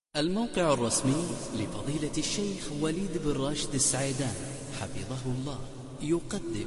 الموقع الرسمي لفضيلة الشيخ وليد بن راشد السعيدان حفظه الله يقدم.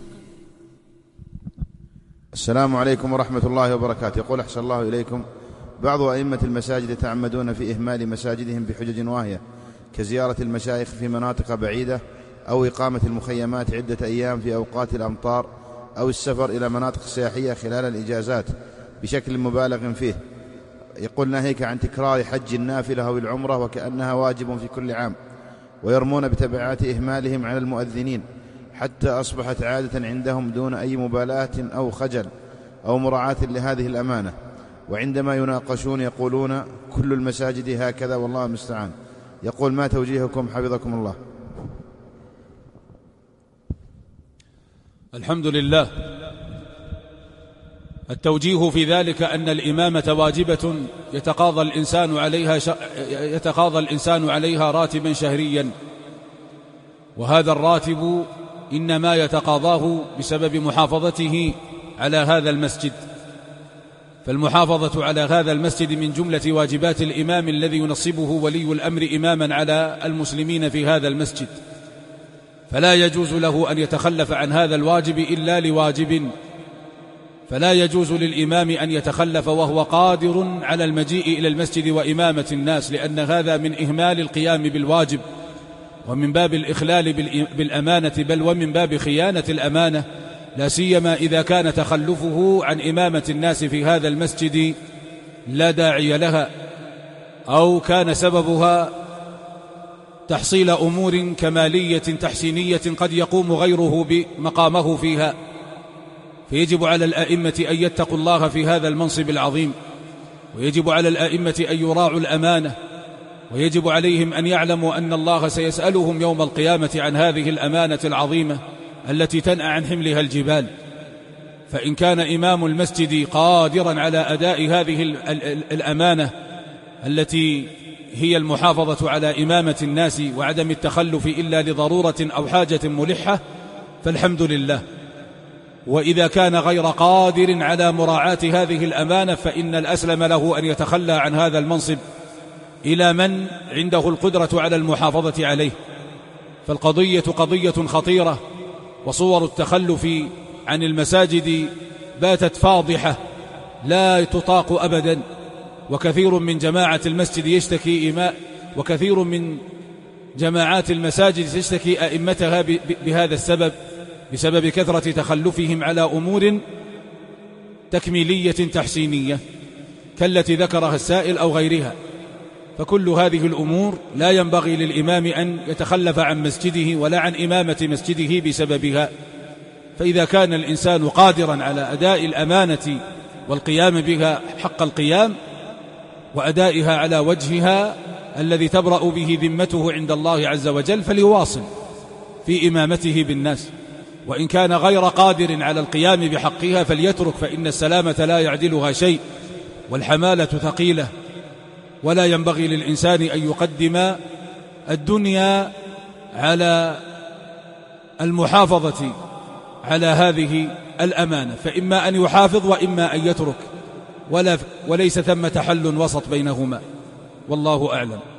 السلام عليكم ورحمة الله وبركاته. يقول أحسن الله إليكم: بعض أئمة المساجد يتعمدون في إهمال مساجدهم بحجج واهية كزيارة المشايخ في مناطق بعيدة أو إقامة المخيمات عدة أيام في أوقات الأمطار أو السفر إلى مناطق سياحية خلال الإجازات بشكل مبالغ فيه. يقول: ناهيك عن تكرار حج النافلة أو العمرة وكأنها واجب في كل عام، ويرمون بتبعات إهمالهم على المؤذنين حتى أصبحت عادة عندهم دون أي مبالاة أو خجل أو مراعاة لهذه الأمانة. وعندما يناقشون يقولون كل المساجد هكذا والله المستعان. يقول: ما توجيهكم حفظكم الله؟ الحمد لله. التوجيه في ذلك أن الإمامة واجبة يتقاضى الإنسان عليها راتبا شهريا، وهذا الراتب إنما يتقاضاه بسبب محافظته على هذا المسجد، فالمحافظة على هذا المسجد من جملة واجبات الإمام الذي ينصبه ولي الأمر إماما على المسلمين في هذا المسجد، فلا يجوز له أن يتخلف عن هذا الواجب إلا لواجب، فلا يجوز للإمام أن يتخلف وهو قادر على المجيء إلى المسجد وإمامة الناس، لأن هذا من إهمال القيام بالواجب ومن باب الإخلال بالأمانة، بل ومن باب خيانة الأمانة، لا سيما إذا كان تخلفه عن إمامة الناس في هذا المسجد لا داعي لها، أو كان سببها تحصيل أمور كمالية تحسينية قد يقوم غيره بمقامه فيها. فيجب على الأئمة أن يتقوا الله في هذا المنصب العظيم، ويجب على الأئمة أن يراعوا الأمانة، ويجب عليهم أن يعلموا أن الله سيسألهم يوم القيامة عن هذه الأمانة العظيمة التي تنأى عن حملها الجبال. فإن كان إمام المسجد قادرا على أداء هذه الأمانة التي هي المحافظة على إمامة الناس وعدم التخلف إلا لضرورة أو حاجة ملحة فالحمد لله، وإذا كان غير قادر على مراعاة هذه الأمانة فإن الأسلم له أن يتخلى عن هذا المنصب إلى من عنده القدرة على المحافظة عليه. فالقضية قضية خطيرة، وصور التخلف عن المساجد باتت فاضحة لا تطاق أبدا، وكثير من جماعة المسجد وكثير من جماعات المساجد تشتكي أئمتها بهذا السبب، بسبب كثرة تخلفهم على أمور تكميلية تحسينية كالتي ذكرها السائل أو غيرها. فكل هذه الأمور لا ينبغي للإمام أن يتخلف عن مسجده ولا عن إمامة مسجده بسببها. فإذا كان الإنسان قادرا على أداء الأمانة والقيام بها حق القيام وأدائها على وجهها الذي تبرأ به ذمته عند الله عز وجل فليواصل في إمامته بالناس، وإن كان غير قادر على القيام بحقها فليترك، فإن السلامة لا يعدلها شيء، والحمالة ثقيلة، ولا ينبغي للإنسان أن يقدم الدنيا على المحافظة على هذه الأمانة، فإما أن يحافظ وإما أن يترك، وليس ثمة حل وسط بينهما، والله أعلم.